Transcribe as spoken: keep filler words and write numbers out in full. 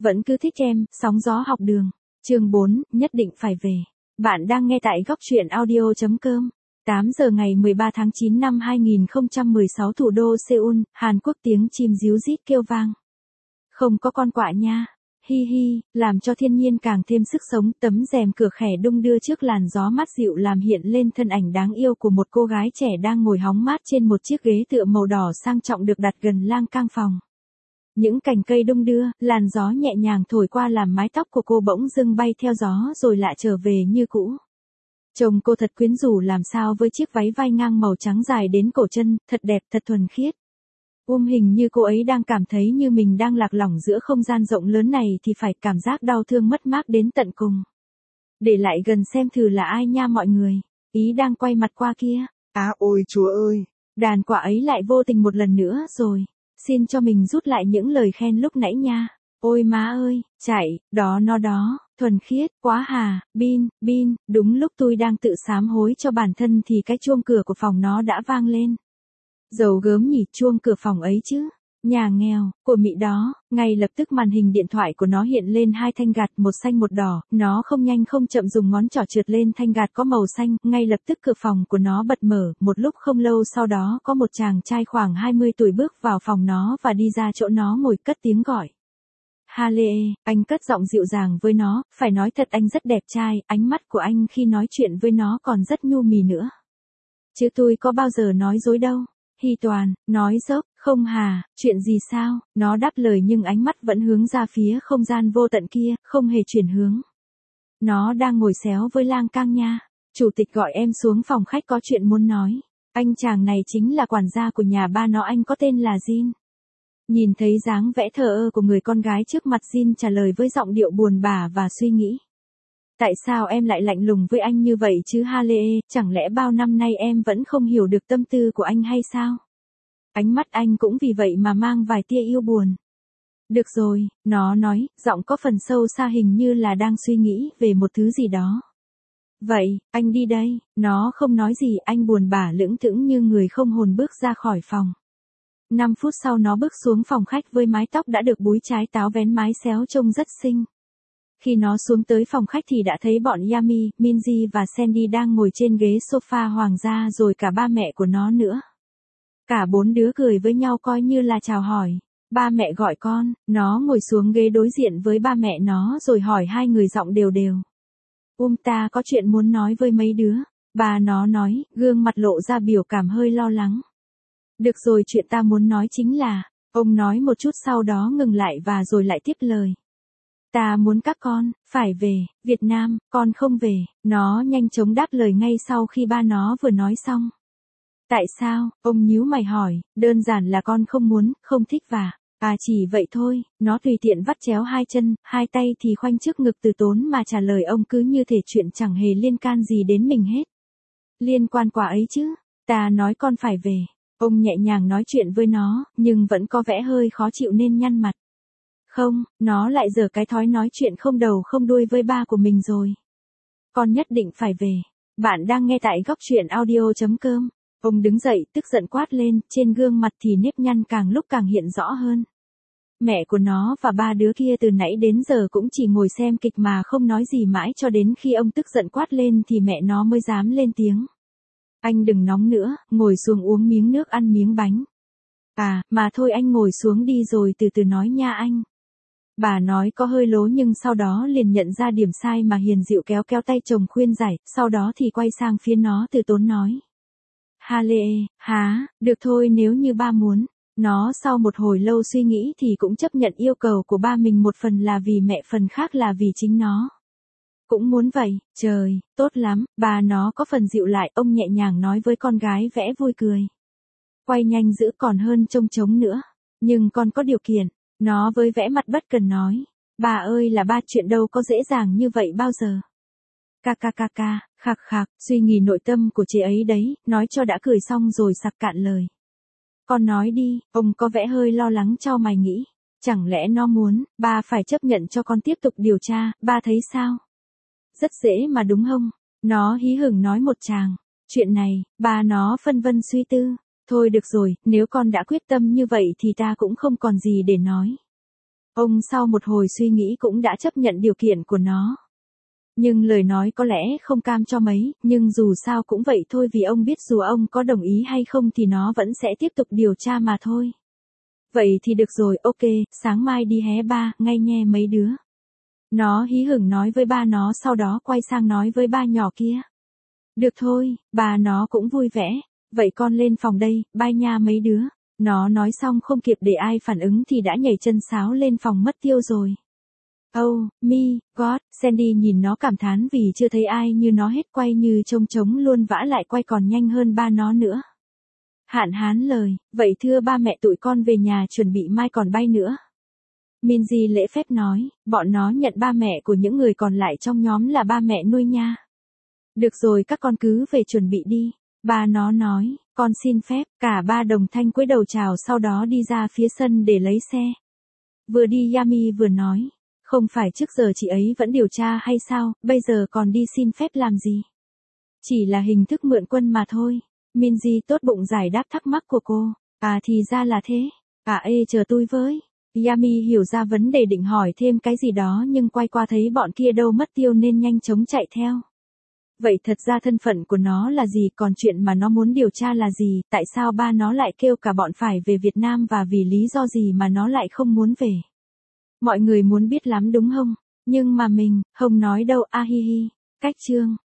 Vẫn cứ thích em, sóng gió học đường. Chương bốn, nhất định phải về. Bạn đang nghe tại góc truyện audio chấm com. tám giờ ngày mười ba tháng chín năm hai nghìn không trăm mười sáu thủ đô Seoul, Hàn Quốc tiếng chim ríu rít kêu vang. Không có con quạ nha. Hi hi, làm cho thiên nhiên càng thêm sức sống, tấm rèm cửa khẻ đung đưa trước làn gió mát dịu làm hiện lên thân ảnh đáng yêu của một cô gái trẻ đang ngồi hóng mát trên một chiếc ghế tựa màu đỏ sang trọng được đặt gần lan can phòng. Những cành cây đung đưa, làn gió nhẹ nhàng thổi qua làm mái tóc của cô bỗng dưng bay theo gió rồi lại trở về như cũ. Trông cô thật quyến rũ làm sao với chiếc váy vai ngang màu trắng dài đến cổ chân, thật đẹp, thật thuần khiết. Um hình như cô ấy đang cảm thấy như mình đang lạc lõng giữa không gian rộng lớn này thì phải cảm giác đau thương mất mát đến tận cùng. Để lại gần xem thử là ai nha mọi người. Ý đang quay mặt qua kia. À ôi chúa ơi. Đàn quả ấy lại vô tình một lần nữa rồi. Xin cho mình rút lại những lời khen lúc nãy nha. Ôi má ơi, chạy, đó nó đó, thuần khiết, quá hà, bin, bin, đúng lúc tôi đang tự sám hối cho bản thân thì cái chuông cửa của phòng nó đã vang lên. Dầu gớm nhỉ, chuông cửa phòng ấy chứ. Nhà nghèo, của Mỹ đó, ngay lập tức màn hình điện thoại của nó hiện lên hai thanh gạt, một xanh một đỏ, nó không nhanh không chậm dùng ngón trỏ trượt lên thanh gạt có màu xanh, ngay lập tức cửa phòng của nó bật mở, một lúc không lâu sau đó có một chàng trai khoảng hai mươi tuổi bước vào phòng nó và đi ra chỗ nó ngồi cất tiếng gọi. Hale, anh cất giọng dịu dàng với nó, phải nói thật anh rất đẹp trai, ánh mắt của anh khi nói chuyện với nó còn rất nhu mì nữa. Chứ tôi có bao giờ nói dối đâu. Hi toàn, nói dốc, không hà, chuyện gì sao, nó đáp lời nhưng ánh mắt vẫn hướng ra phía không gian vô tận kia, không hề chuyển hướng. Nó đang ngồi xéo với lang cang nha, chủ tịch gọi em xuống phòng khách có chuyện muốn nói. Anh chàng này chính là quản gia của nhà ba nó, anh có tên là Jin. Nhìn thấy dáng vẽ thờ ơ của người con gái trước mặt, Jin trả lời với giọng điệu buồn bã và suy nghĩ. Tại sao em lại lạnh lùng với anh như vậy chứ Hale, chẳng lẽ bao năm nay em vẫn không hiểu được tâm tư của anh hay sao? Ánh mắt anh cũng vì vậy mà mang vài tia yêu buồn. Được rồi, nó nói, giọng có phần sâu xa hình như là đang suy nghĩ về một thứ gì đó. Vậy, anh đi đây, nó không nói gì, anh buồn bã lững thững như người không hồn bước ra khỏi phòng. Năm phút sau nó bước xuống phòng khách với mái tóc đã được búi trái táo vén mái xéo trông rất xinh. Khi nó xuống tới phòng khách thì đã thấy bọn Yami, Minji và Sandy đang ngồi trên ghế sofa hoàng gia rồi cả ba mẹ của nó nữa. Cả bốn đứa cười với nhau coi như là chào hỏi. Ba mẹ gọi con, nó ngồi xuống ghế đối diện với ba mẹ nó rồi hỏi hai người giọng đều đều. Um ta có chuyện muốn nói với mấy đứa. Bà nó nói, gương mặt lộ ra biểu cảm hơi lo lắng. Được rồi, chuyện ta muốn nói chính là, ông nói một chút sau đó ngừng lại và rồi lại tiếp lời. Ta muốn các con, phải về, Việt Nam, con không về, nó nhanh chóng đáp lời ngay sau khi ba nó vừa nói xong. Tại sao, ông nhíu mày hỏi, đơn giản là con không muốn, không thích và, à chỉ vậy thôi, nó tùy tiện vắt chéo hai chân, hai tay thì khoanh trước ngực từ tốn mà trả lời ông cứ như thể chuyện chẳng hề liên can gì đến mình hết. Liên quan quả ấy chứ, ta nói con phải về, ông nhẹ nhàng nói chuyện với nó, nhưng vẫn có vẻ hơi khó chịu nên nhăn mặt. Không, nó lại giở cái thói nói chuyện không đầu không đuôi với ba của mình rồi. Con nhất định phải về. Bạn đang nghe tại góc truyện audio chấm com. Ông đứng dậy tức giận quát lên, trên gương mặt thì nếp nhăn càng lúc càng hiện rõ hơn. Mẹ của nó và ba đứa kia từ nãy đến giờ cũng chỉ ngồi xem kịch mà không nói gì mãi cho đến khi ông tức giận quát lên thì mẹ nó mới dám lên tiếng. Anh đừng nóng nữa, ngồi xuống uống miếng nước ăn miếng bánh. À, mà thôi anh ngồi xuống đi rồi từ từ nói nha anh. Bà nói có hơi lố nhưng sau đó liền nhận ra điểm sai mà hiền dịu kéo kéo tay chồng khuyên giải, sau đó thì quay sang phía nó từ tốn nói. Hale, há, được thôi nếu như ba muốn. Nó sau một hồi lâu suy nghĩ thì cũng chấp nhận yêu cầu của ba mình, một phần là vì mẹ, phần khác là vì chính nó. Cũng muốn vậy, trời, tốt lắm, bà nó có phần dịu lại, ông nhẹ nhàng nói với con gái vẽ vui cười. Quay nhanh giữ còn hơn trông trống nữa, nhưng con có điều kiện. Nó với vẻ mặt bất cần nói, bà ơi là ba, chuyện đâu có dễ dàng như vậy bao giờ. Ca ca ca ca, khạc khạc, suy nghĩ nội tâm của chị ấy đấy, nói cho đã cười xong rồi sặc cạn lời. Con nói đi, ông có vẻ hơi lo lắng cho mày nghĩ, chẳng lẽ nó muốn, ba phải chấp nhận cho con tiếp tục điều tra, ba thấy sao? Rất dễ mà đúng không? Nó hí hửng nói một tràng, chuyện này, ba nó phân vân suy tư. Thôi được rồi, nếu con đã quyết tâm như vậy thì ta cũng không còn gì để nói. Ông sau một hồi suy nghĩ cũng đã chấp nhận điều kiện của nó. Nhưng lời nói có lẽ không cam cho mấy, nhưng dù sao cũng vậy thôi vì ông biết dù ông có đồng ý hay không thì nó vẫn sẽ tiếp tục điều tra mà thôi. Vậy thì được rồi, ok, sáng mai đi hé ba, ngay nghe mấy đứa. Nó hí hửng nói với ba nó sau đó quay sang nói với ba nhỏ kia. Được thôi, ba nó cũng vui vẻ. Vậy con lên phòng đây, bye nha mấy đứa. Nó nói xong không kịp để ai phản ứng thì đã nhảy chân sáo lên phòng mất tiêu rồi. Oh, me, God, Sandy nhìn nó cảm thán vì chưa thấy ai như nó hết quay như trông trống luôn vã lại quay còn nhanh hơn ba nó nữa. Hạn hán lời, vậy thưa ba mẹ tụi con về nhà chuẩn bị mai còn bay nữa. Minzy lễ phép nói, bọn nó nhận ba mẹ của những người còn lại trong nhóm là ba mẹ nuôi nha. Được rồi các con cứ về chuẩn bị đi. Ba nó nói, con xin phép, cả ba đồng thanh cúi đầu chào sau đó đi ra phía sân để lấy xe. Vừa đi Yami vừa nói, không phải trước giờ chị ấy vẫn điều tra hay sao, bây giờ còn đi xin phép làm gì? Chỉ là hình thức mượn quân mà thôi. Minzy tốt bụng giải đáp thắc mắc của cô. À thì ra là thế. À ê chờ tôi với. Yami hiểu ra vấn đề định hỏi thêm cái gì đó nhưng quay qua thấy bọn kia đâu mất tiêu nên nhanh chóng chạy theo. Vậy thật ra thân phận của nó là gì, còn chuyện mà nó muốn điều tra là gì, tại sao ba nó lại kêu cả bọn phải về Việt Nam và vì lý do gì mà nó lại không muốn về. Mọi người muốn biết lắm đúng không? Nhưng mà mình, không nói đâu a hi hi. Cách chương.